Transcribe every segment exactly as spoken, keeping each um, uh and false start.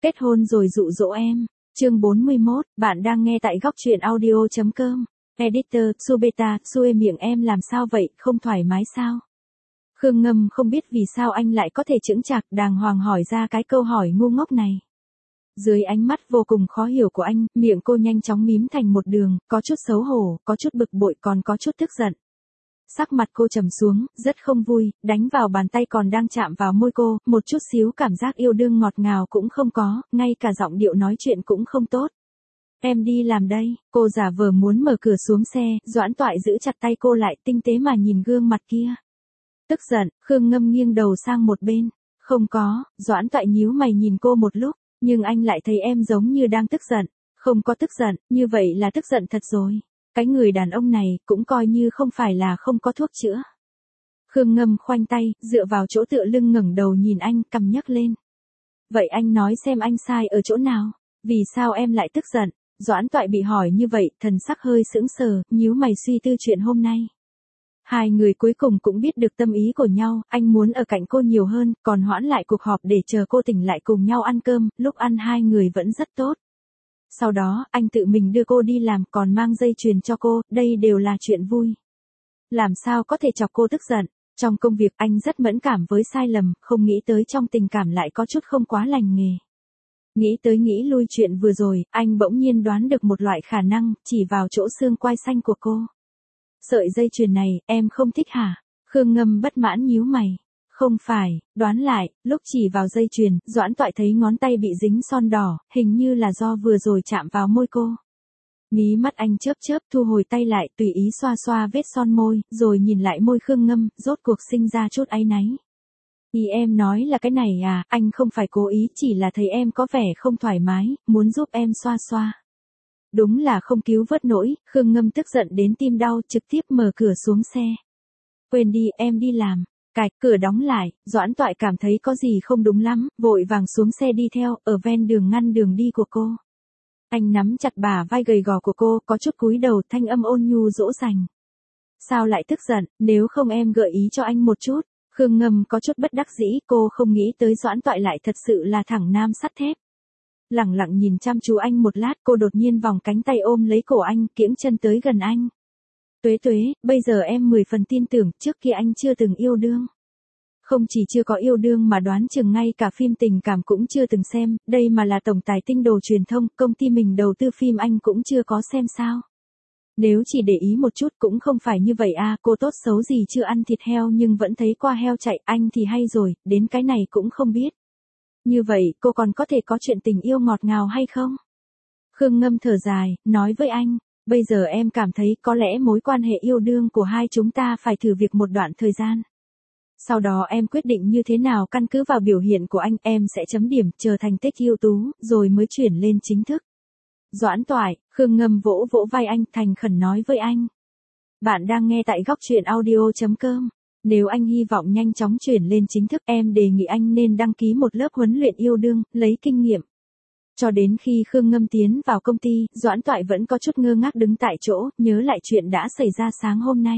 Kết hôn rồi dụ dỗ em. Chương bốn mươi mốt, bạn đang nghe tại góc truyện audio chấm com. Editor, Subeta, Sue miệng em làm sao vậy, không thoải mái sao? Khương Ngâm không biết vì sao anh lại có thể chững chạc đàng hoàng hỏi ra cái câu hỏi ngu ngốc này. Dưới ánh mắt vô cùng khó hiểu của anh, miệng cô nhanh chóng mím thành một đường, có chút xấu hổ, có chút bực bội còn có chút tức giận. Sắc mặt cô trầm xuống, rất không vui, đánh vào bàn tay còn đang chạm vào môi cô, một chút xíu cảm giác yêu đương ngọt ngào cũng không có, ngay cả giọng điệu nói chuyện cũng không tốt. Em đi làm đây, cô giả vờ muốn mở cửa xuống xe, Doãn Toại giữ chặt tay cô lại tinh tế mà nhìn gương mặt kia. Tức giận, Khương Ngâm nghiêng đầu sang một bên. Không có, Doãn Toại nhíu mày nhìn cô một lúc, nhưng anh lại thấy em giống như đang tức giận. Không có tức giận, như vậy là tức giận thật rồi. Cái người đàn ông này cũng coi như không phải là không có thuốc chữa. Khương Ngâm khoanh tay, dựa vào chỗ tựa lưng ngẩng đầu nhìn anh, cằm nhấc lên. Vậy anh nói xem anh sai ở chỗ nào? Vì sao em lại tức giận? Doãn Toại bị hỏi như vậy, thần sắc hơi sững sờ, nhíu mày suy tư chuyện hôm nay. Hai người cuối cùng cũng biết được tâm ý của nhau, anh muốn ở cạnh cô nhiều hơn, còn hoãn lại cuộc họp để chờ cô tỉnh lại cùng nhau ăn cơm, lúc ăn hai người vẫn rất tốt. Sau đó, anh tự mình đưa cô đi làm còn mang dây chuyền cho cô, đây đều là chuyện vui. Làm sao có thể chọc cô tức giận? Trong công việc anh rất mẫn cảm với sai lầm, không nghĩ tới trong tình cảm lại có chút không quá lành nghề. Nghĩ tới nghĩ lui chuyện vừa rồi, anh bỗng nhiên đoán được một loại khả năng, chỉ vào chỗ xương quai xanh của cô. Sợi dây chuyền này, em không thích hả? Khương Ngâm bất mãn nhíu mày. Không phải, đoán lại, lúc chỉ vào dây chuyền, Doãn Toại thấy ngón tay bị dính son đỏ, hình như là do vừa rồi chạm vào môi cô. Mí mắt anh chớp chớp thu hồi tay lại tùy ý xoa xoa vết son môi, rồi nhìn lại môi Khương Ngâm, rốt cuộc sinh ra chút áy náy. Ý em nói là cái này à, anh không phải cố ý, chỉ là thấy em có vẻ không thoải mái, muốn giúp em xoa xoa. Đúng là không cứu vớt nổi, Khương Ngâm tức giận đến tim đau, trực tiếp mở cửa xuống xe. Quên đi, em đi làm. Cạch, cửa đóng lại, Doãn Toại cảm thấy có gì không đúng lắm, vội vàng xuống xe đi theo, ở ven đường ngăn đường đi của cô. Anh nắm chặt bả vai gầy gò của cô, có chút cúi đầu, thanh âm ôn nhu dỗ dành. Sao lại tức giận, nếu không em gợi ý cho anh một chút. Khương Ngâm có chút bất đắc dĩ, cô không nghĩ tới Doãn Toại lại thật sự là thẳng nam sắt thép. Lẳng lặng nhìn chăm chú anh một lát, cô đột nhiên vòng cánh tay ôm lấy cổ anh, kiễng chân tới gần anh. Tuế Tuế, bây giờ em mười phần tin tưởng, trước kia anh chưa từng yêu đương. Không chỉ chưa có yêu đương mà đoán chừng ngay cả phim tình cảm cũng chưa từng xem, đây mà là tổng tài tinh đồ truyền thông, công ty mình đầu tư phim anh cũng chưa có xem sao. Nếu chỉ để ý một chút cũng không phải như vậy à, cô tốt xấu gì chưa ăn thịt heo nhưng vẫn thấy qua heo chạy, anh thì hay rồi, đến cái này cũng không biết. Như vậy, cô còn có thể có chuyện tình yêu ngọt ngào hay không? Khương Ngâm thở dài, nói với anh, bây giờ em cảm thấy có lẽ mối quan hệ yêu đương của hai chúng ta phải thử việc một đoạn thời gian. Sau đó em quyết định như thế nào căn cứ vào biểu hiện của anh, em sẽ chấm điểm, chờ thành tích ưu tú, rồi mới chuyển lên chính thức. Doãn Toại, Khương Ngâm vỗ vỗ vai anh, thành khẩn nói với anh. Bạn đang nghe tại góc truyện audio chấm com. Nếu anh hy vọng nhanh chóng chuyển lên chính thức, em đề nghị anh nên đăng ký một lớp huấn luyện yêu đương, lấy kinh nghiệm. Cho đến khi Khương Ngâm tiến vào công ty, Doãn Toại vẫn có chút ngơ ngác đứng tại chỗ, nhớ lại chuyện đã xảy ra sáng hôm nay.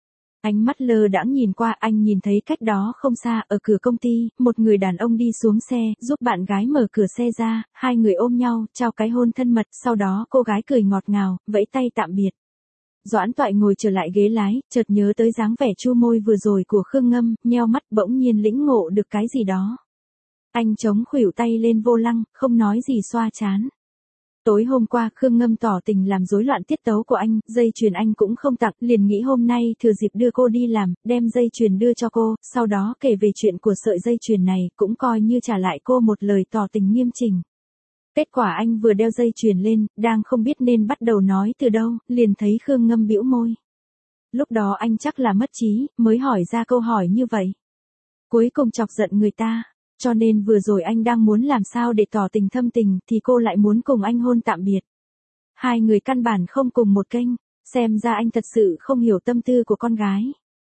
Ánh mắt lơ đãng nhìn qua, anh nhìn thấy cách đó không xa, ở cửa công ty, một người đàn ông đi xuống xe, giúp bạn gái mở cửa xe ra, hai người ôm nhau, trao cái hôn thân mật, sau đó cô gái cười ngọt ngào, vẫy tay tạm biệt. Doãn Toại ngồi trở lại ghế lái, chợt nhớ tới dáng vẻ chu môi vừa rồi của Khương Ngâm, nheo mắt bỗng nhiên lĩnh ngộ được cái gì đó. Anh chống khuỷu tay lên vô lăng, không nói gì xoa trán. Tối hôm qua Khương Ngâm tỏ tình làm rối loạn tiết tấu của anh, dây chuyền anh cũng không tặng, liền nghĩ hôm nay thừa dịp đưa cô đi làm, đem dây chuyền đưa cho cô, sau đó kể về chuyện của sợi dây chuyền này, cũng coi như trả lại cô một lời tỏ tình nghiêm chỉnh. Kết quả anh vừa đeo dây chuyền lên, đang không biết nên bắt đầu nói từ đâu, liền thấy Khương Ngâm bĩu môi. Lúc đó anh chắc là mất trí, mới hỏi ra câu hỏi như vậy. Cuối cùng chọc giận người ta. Cho nên vừa rồi anh đang muốn làm sao để tỏ tình thâm tình thì cô lại muốn cùng anh hôn tạm biệt. Hai người căn bản không cùng một kênh, xem ra anh thật sự không hiểu tâm tư của con gái.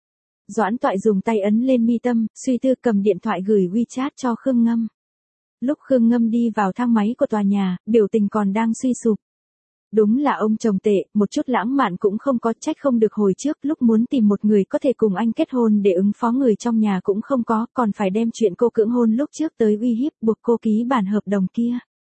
Doãn Toại dùng tay ấn lên mi tâm, suy tư cầm điện thoại gửi WeChat cho Khương Ngâm. Lúc Khương Ngâm đi vào thang máy của tòa nhà, biểu tình còn đang suy sụp. Đúng là ông chồng tệ, một chút lãng mạn cũng không có, trách không được hồi trước lúc muốn tìm một người có thể cùng anh kết hôn để ứng phó người trong nhà cũng không có, còn phải đem chuyện cô cưỡng hôn lúc trước tới uy hiếp buộc cô ký bản hợp đồng kia.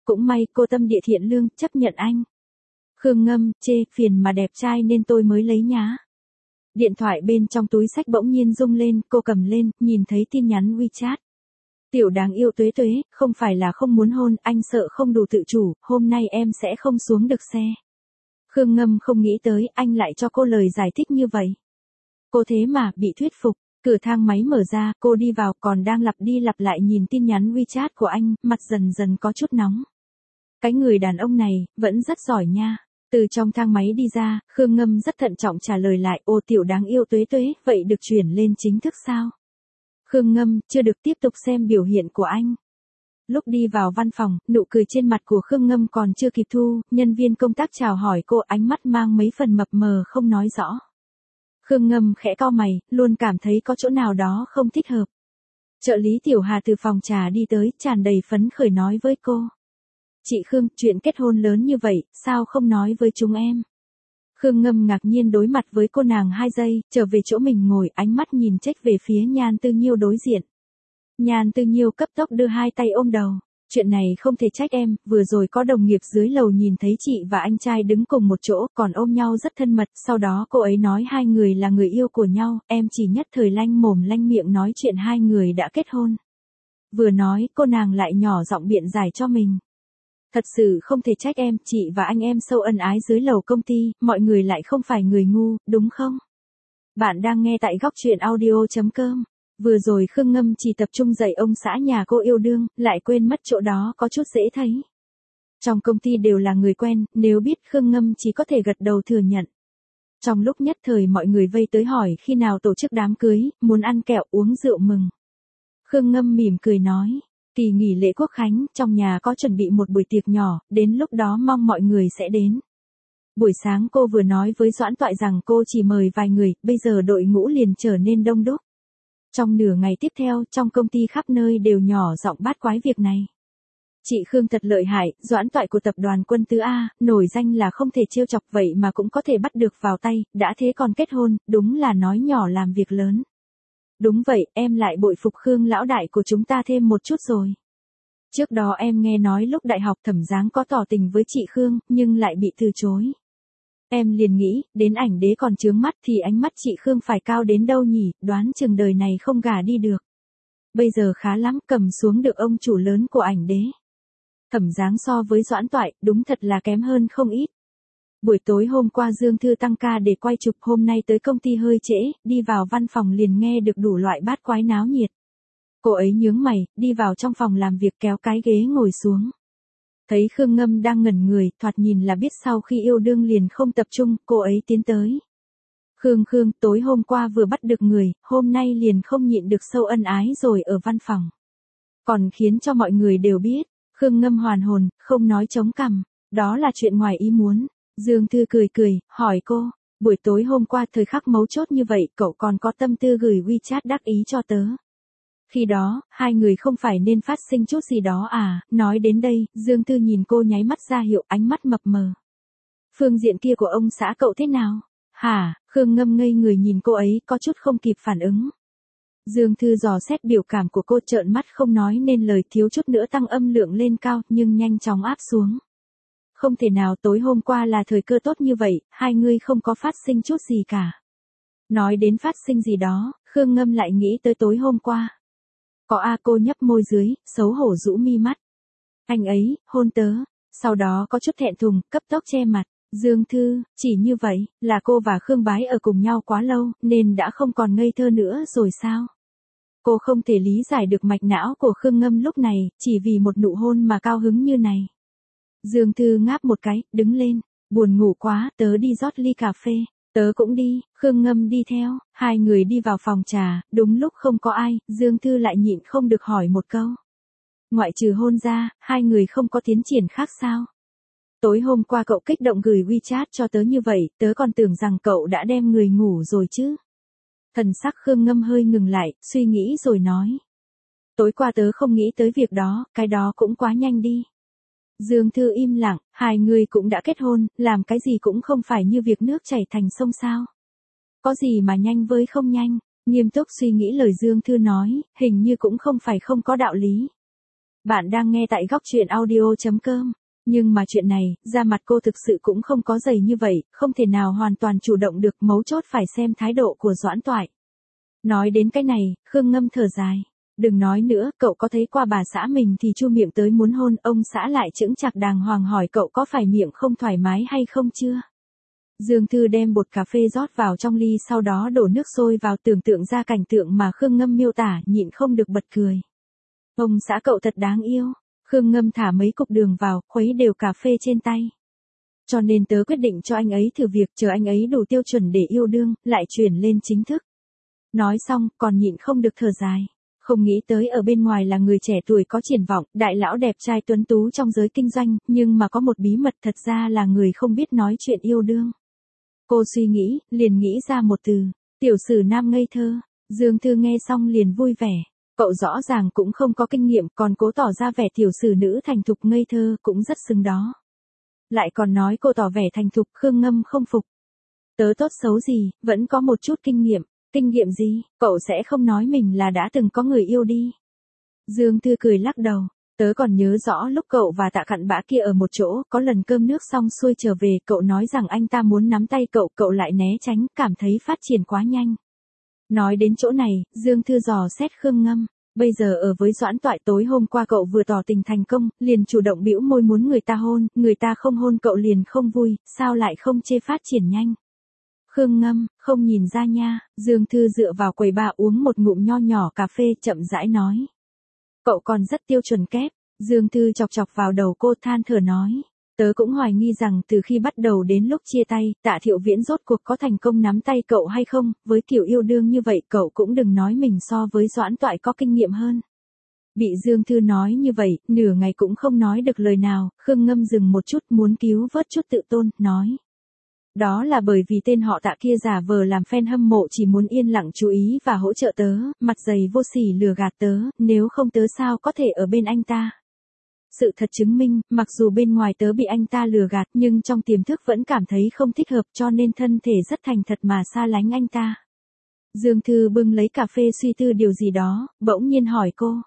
Cũng may cô tâm địa thiện lương, chấp nhận anh. Khương Ngâm, chê, phiền mà đẹp trai nên tôi mới lấy nhá. Điện thoại bên trong túi xách bỗng nhiên rung lên, cô cầm lên, nhìn thấy tin nhắn WeChat. Tiểu đáng yêu Tuế Tuế, không phải là không muốn hôn, anh sợ không đủ tự chủ, hôm nay em sẽ không xuống được xe. Khương Ngâm không nghĩ tới anh lại cho cô lời giải thích như vậy. Cô thế mà, bị thuyết phục, cửa thang máy mở ra, cô đi vào còn đang lặp đi lặp lại nhìn tin nhắn WeChat của anh, mặt dần dần có chút nóng. Cái người đàn ông này, vẫn rất giỏi nha. Từ trong thang máy đi ra, Khương Ngâm rất thận trọng trả lời lại, ô tiểu đáng yêu Tuế Tuế, vậy được chuyển lên chính thức sao? Khương Ngâm, chưa được tiếp tục xem biểu hiện của anh. Lúc đi vào văn phòng, nụ cười trên mặt của Khương Ngâm còn chưa kịp thu, nhân viên công tác chào hỏi cô, ánh mắt mang mấy phần mập mờ không nói rõ. Khương Ngâm khẽ cau mày, luôn cảm thấy có chỗ nào đó không thích hợp. Trợ lý Tiểu Hà từ phòng trà đi tới, tràn đầy phấn khởi nói với cô. Chị Khương, chuyện kết hôn lớn như vậy, sao không nói với chúng em? Khương Ngâm ngạc nhiên đối mặt với cô nàng hai giây, trở về chỗ mình ngồi, ánh mắt nhìn trách về phía Nhan Tư Nhiêu đối diện. Nhan Tư Nhiêu cấp tốc đưa hai tay ôm đầu. Chuyện này không thể trách em, vừa rồi có đồng nghiệp dưới lầu nhìn thấy chị và anh trai đứng cùng một chỗ, còn ôm nhau rất thân mật, sau đó cô ấy nói hai người là người yêu của nhau, em chỉ nhất thời lanh mồm lanh miệng nói chuyện hai người đã kết hôn. Vừa nói, cô nàng lại nhỏ giọng biện giải cho mình. Thật sự không thể trách em, chị và anh em sâu ân ái dưới lầu công ty, mọi người lại không phải người ngu, đúng không? Bạn đang nghe tại góc truyện audio chấm com. Vừa rồi Khương Ngâm chỉ tập trung dạy ông xã nhà cô yêu đương, lại quên mất chỗ đó có chút dễ thấy. Trong công ty đều là người quen, nếu biết Khương Ngâm chỉ có thể gật đầu thừa nhận. Trong lúc nhất thời mọi người vây tới hỏi khi nào tổ chức đám cưới, muốn ăn kẹo uống rượu mừng. Khương Ngâm mỉm cười nói. Kỳ nghỉ lễ Quốc Khánh, trong nhà có chuẩn bị một buổi tiệc nhỏ, đến lúc đó mong mọi người sẽ đến. Buổi sáng cô vừa nói với Doãn Toại rằng cô chỉ mời vài người, bây giờ đội ngũ liền trở nên đông đúc. Trong nửa ngày tiếp theo, trong công ty khắp nơi đều nhỏ giọng bát quái việc này. Chị Khương thật lợi hại, Doãn Toại của tập đoàn Quân Tứ A, nổi danh là không thể trêu chọc vậy mà cũng có thể bắt được vào tay, đã thế còn kết hôn, đúng là nói nhỏ làm việc lớn. Đúng vậy, em lại bội phục Khương lão đại của chúng ta thêm một chút rồi. Trước đó em nghe nói lúc đại học Thẩm Giáng có tỏ tình với chị Khương, nhưng lại bị từ chối. Em liền nghĩ, đến ảnh đế còn chướng mắt thì ánh mắt chị Khương phải cao đến đâu nhỉ, đoán chừng đời này không gả đi được. Bây giờ khá lắm, cầm xuống được ông chủ lớn của ảnh đế. Thẩm Giáng so với Doãn Toại, đúng thật là kém hơn không ít. Buổi tối hôm qua Dương Thư tăng ca để quay chụp, hôm nay tới công ty hơi trễ, đi vào văn phòng liền nghe được đủ loại bát quái náo nhiệt. Cô ấy nhướng mày, đi vào trong phòng làm việc kéo cái ghế ngồi xuống. Thấy Khương Ngâm đang ngẩn người, thoạt nhìn là biết sau khi yêu đương liền không tập trung, cô ấy tiến tới. Khương Khương, tối hôm qua vừa bắt được người, hôm nay liền không nhịn được sâu ân ái rồi ở văn phòng. Còn khiến cho mọi người đều biết, Khương Ngâm hoàn hồn, không nói chống cằm, đó là chuyện ngoài ý muốn. Dương Thư cười cười, hỏi cô, buổi tối hôm qua thời khắc mấu chốt như vậy, cậu còn có tâm tư gửi WeChat đắc ý cho tớ. Khi đó, hai người không phải nên phát sinh chút gì đó à, nói đến đây, Dương Thư nhìn cô nháy mắt ra hiệu, ánh mắt mập mờ. Phương diện kia của ông xã cậu thế nào? Hả, Khương Ngâm ngây người nhìn cô ấy, có chút không kịp phản ứng. Dương Thư dò xét biểu cảm của cô, trợn mắt không nói nên lời, thiếu chút nữa tăng âm lượng lên cao, nhưng nhanh chóng áp xuống. Không thể nào, tối hôm qua là thời cơ tốt như vậy, hai người không có phát sinh chút gì cả. Nói đến phát sinh gì đó, Khương Ngâm lại nghĩ tới tối hôm qua. Có a, cô nhấp môi dưới, xấu hổ rũ mi mắt. Anh ấy, hôn tớ, sau đó có chút thẹn thùng, cấp tốc che mặt. Dương Thư, chỉ như vậy, là cô và Khương Bái ở cùng nhau quá lâu, nên đã không còn ngây thơ nữa rồi sao? Cô không thể lý giải được mạch não của Khương Ngâm lúc này, chỉ vì một nụ hôn mà cao hứng như này. Dương Thư ngáp một cái, đứng lên, buồn ngủ quá, tớ đi rót ly cà phê. Tớ cũng đi, Khương Ngâm đi theo, hai người đi vào phòng trà, đúng lúc không có ai, Dương Thư lại nhịn không được hỏi một câu. Ngoại trừ hôn ra, hai người không có tiến triển khác sao? Tối hôm qua cậu kích động gửi WeChat cho tớ như vậy, tớ còn tưởng rằng cậu đã đem người ngủ rồi chứ. Thần sắc Khương Ngâm hơi ngừng lại, suy nghĩ rồi nói. Tối qua tớ không nghĩ tới việc đó, cái đó cũng quá nhanh đi. Dương Thư im lặng, hai người cũng đã kết hôn, làm cái gì cũng không phải như việc nước chảy thành sông sao. Có gì mà nhanh với không nhanh, nghiêm túc suy nghĩ lời Dương Thư nói, hình như cũng không phải không có đạo lý. Bạn đang nghe tại góc truyện audio.com. Nhưng mà chuyện này, da mặt cô thực sự cũng không có dày như vậy, không thể nào hoàn toàn chủ động được, mấu chốt phải xem thái độ của Doãn Toại. Nói đến cái này, Khương Ngâm thở dài. Đừng nói nữa, cậu có thấy qua bà xã mình thì chu miệng tới muốn hôn, ông xã lại chững chạc đàng hoàng hỏi cậu có phải miệng không thoải mái hay không chưa? Dương Thư đem bột cà phê rót vào trong ly, sau đó đổ nước sôi vào, tưởng tượng ra cảnh tượng mà Khương Ngâm miêu tả, nhịn không được bật cười. Ông xã cậu thật đáng yêu. Khương Ngâm thả mấy cục đường vào, khuấy đều cà phê trên tay. Cho nên tớ quyết định cho anh ấy thử việc, chờ anh ấy đủ tiêu chuẩn để yêu đương, lại chuyển lên chính thức. Nói xong, còn nhịn không được thở dài. Không nghĩ tới ở bên ngoài là người trẻ tuổi có triển vọng, đại lão đẹp trai tuấn tú trong giới kinh doanh, nhưng mà có một bí mật, thật ra là người không biết nói chuyện yêu đương. Cô suy nghĩ, liền nghĩ ra một từ, tiểu sử nam ngây thơ. Dương Thư nghe xong liền vui vẻ. Cậu rõ ràng cũng không có kinh nghiệm, còn cố tỏ ra vẻ tiểu sử nữ thành thục ngây thơ, cũng rất xứng đó. Lại còn nói cô tỏ vẻ thành thục, Khương Ngâm không phục. Tớ tốt xấu gì, vẫn có một chút kinh nghiệm. Kinh nghiệm gì, cậu sẽ không nói mình là đã từng có người yêu đi. Dương Thư cười lắc đầu. Tớ còn nhớ rõ lúc cậu và Tạ Cặn Bã kia ở một chỗ, có lần cơm nước xong xuôi trở về, cậu nói rằng anh ta muốn nắm tay cậu, cậu lại né tránh, cảm thấy phát triển quá nhanh. Nói đến chỗ này, Dương Thư dò xét Khương Ngâm. Bây giờ ở với Doãn Toại, tối hôm qua cậu vừa tỏ tình thành công, liền chủ động bĩu môi muốn người ta hôn, người ta không hôn cậu liền không vui, sao lại không chê phát triển nhanh. Khương Ngâm, không nhìn ra nha. Dương Thư dựa vào quầy bar uống một ngụm nho nhỏ cà phê, chậm rãi nói. Cậu còn rất tiêu chuẩn kép. Dương Thư chọc chọc vào đầu cô, than thở nói. Tớ cũng hoài nghi rằng từ khi bắt đầu đến lúc chia tay, Tạ Thiệu Viễn rốt cuộc có thành công nắm tay cậu hay không, với kiểu yêu đương như vậy cậu cũng đừng nói mình so với Doãn Toại có kinh nghiệm hơn. Bị Dương Thư nói như vậy, nửa ngày cũng không nói được lời nào, Khương Ngâm dừng một chút, muốn cứu vớt chút tự tôn, nói. Đó là bởi vì tên họ Tạ kia giả vờ làm fan hâm mộ, chỉ muốn yên lặng chú ý và hỗ trợ tớ, mặt dày vô sỉ lừa gạt tớ, nếu không tớ sao có thể ở bên anh ta. Sự thật chứng minh, mặc dù bên ngoài tớ bị anh ta lừa gạt, nhưng trong tiềm thức vẫn cảm thấy không thích hợp, cho nên thân thể rất thành thật mà xa lánh anh ta. Dương Thư bưng lấy cà phê suy tư điều gì đó, bỗng nhiên hỏi cô.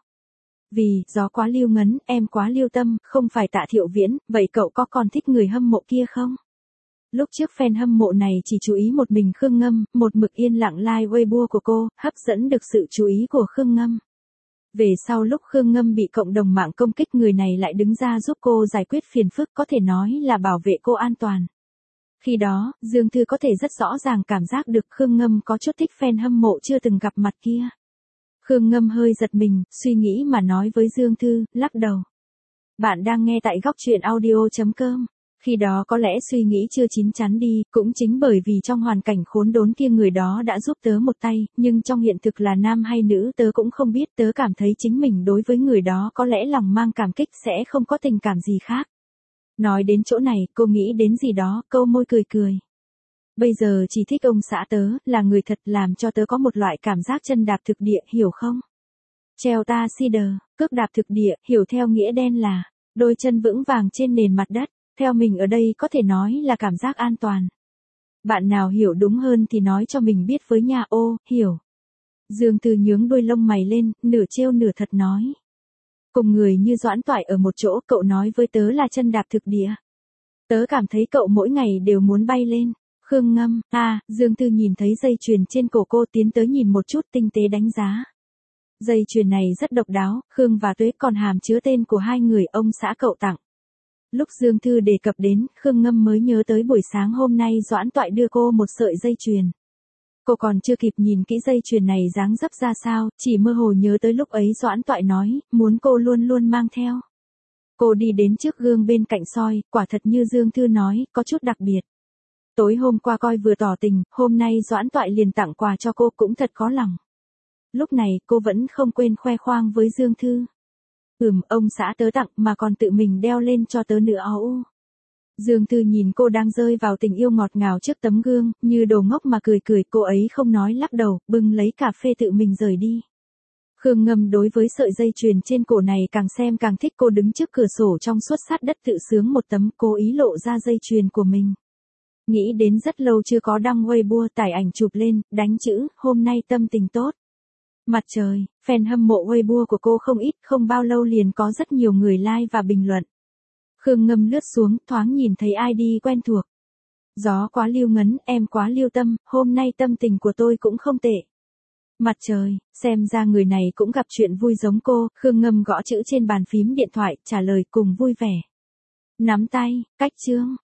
Vì, gió quá lưu ngấn, em quá lưu tâm, không phải Tạ Thiệu Viễn, vậy cậu có còn thích người hâm mộ kia không? Lúc trước fan hâm mộ này chỉ chú ý một mình Khương Ngâm, một mực yên lặng like Weibo của cô, hấp dẫn được sự chú ý của Khương Ngâm. Về sau lúc Khương Ngâm bị cộng đồng mạng công kích, người này lại đứng ra giúp cô giải quyết phiền phức, có thể nói là bảo vệ cô an toàn. Khi đó, Dương Thư có thể rất rõ ràng cảm giác được Khương Ngâm có chút thích fan hâm mộ chưa từng gặp mặt kia. Khương Ngâm hơi giật mình, suy nghĩ mà nói với Dương Thư, lắc đầu. Bạn đang nghe tại góc truyện audio.com. Khi đó có lẽ suy nghĩ chưa chín chắn đi, cũng chính bởi vì trong hoàn cảnh khốn đốn kia người đó đã giúp tớ một tay, nhưng trong hiện thực là nam hay nữ tớ cũng không biết, tớ cảm thấy chính mình đối với người đó có lẽ lòng mang cảm kích, sẽ không có tình cảm gì khác. Nói đến chỗ này, cô nghĩ đến gì đó, câu môi cười cười. Bây giờ chỉ thích ông xã tớ, là người thật, làm cho tớ có một loại cảm giác chân đạp thực địa, hiểu không? Treo ta cider, cước đạp thực địa, hiểu theo nghĩa đen là đôi chân vững vàng trên nền mặt đất. Theo mình ở đây có thể nói là cảm giác an toàn. Bạn nào hiểu đúng hơn thì nói cho mình biết với nha. Ô, hiểu. Dương Thư nhướng đuôi lông mày lên, nửa trêu nửa thật nói. Cùng người như Doãn Toại ở một chỗ, cậu nói với tớ là chân đạp thực địa. Tớ cảm thấy cậu mỗi ngày đều muốn bay lên. Khương Ngâm, à, Dương Thư nhìn thấy dây chuyền trên cổ cô, tiến tới nhìn một chút, tinh tế đánh giá. Dây chuyền này rất độc đáo, Khương và Tuế, còn hàm chứa tên của hai người ông xã cậu tặng. Lúc Dương Thư đề cập đến, Khương Ngâm mới nhớ tới buổi sáng hôm nay Doãn Toại đưa cô một sợi dây chuyền. Cô còn chưa kịp nhìn kỹ dây chuyền này dáng dấp ra sao, chỉ mơ hồ nhớ tới lúc ấy Doãn Toại nói, muốn cô luôn luôn mang theo. Cô đi đến trước gương bên cạnh soi, quả thật như Dương Thư nói, có chút đặc biệt. Tối hôm qua coi vừa tỏ tình, hôm nay Doãn Toại liền tặng quà cho cô, cũng thật có lòng. Lúc này cô vẫn không quên khoe khoang với Dương Thư. Ừm, ông xã tớ tặng mà còn tự mình đeo lên cho tớ nữa. Ô. Dương Thư nhìn cô đang rơi vào tình yêu ngọt ngào trước tấm gương, như đồ ngốc mà cười cười, cô ấy không nói, lắc đầu, bưng lấy cà phê tự mình rời đi. Khương Ngâm đối với sợi dây chuyền trên cổ này càng xem càng thích, cô đứng trước cửa sổ trong suốt sát đất tự sướng một tấm, cố ý lộ ra dây chuyền của mình. Nghĩ đến rất lâu chưa có đăng Weibo, tải ảnh chụp lên, đánh chữ, hôm nay tâm tình tốt. Mặt trời, fan hâm mộ Weibo của cô không ít, không bao lâu liền có rất nhiều người like và bình luận. Khương Ngâm lướt xuống, thoáng nhìn thấy i đê quen thuộc. Gió quá lưu ngấn, em quá lưu tâm, hôm nay tâm tình của tôi cũng không tệ. Mặt trời, xem ra người này cũng gặp chuyện vui giống cô, Khương Ngâm gõ chữ trên bàn phím điện thoại, trả lời cùng vui vẻ. Nắm tay, cách chương.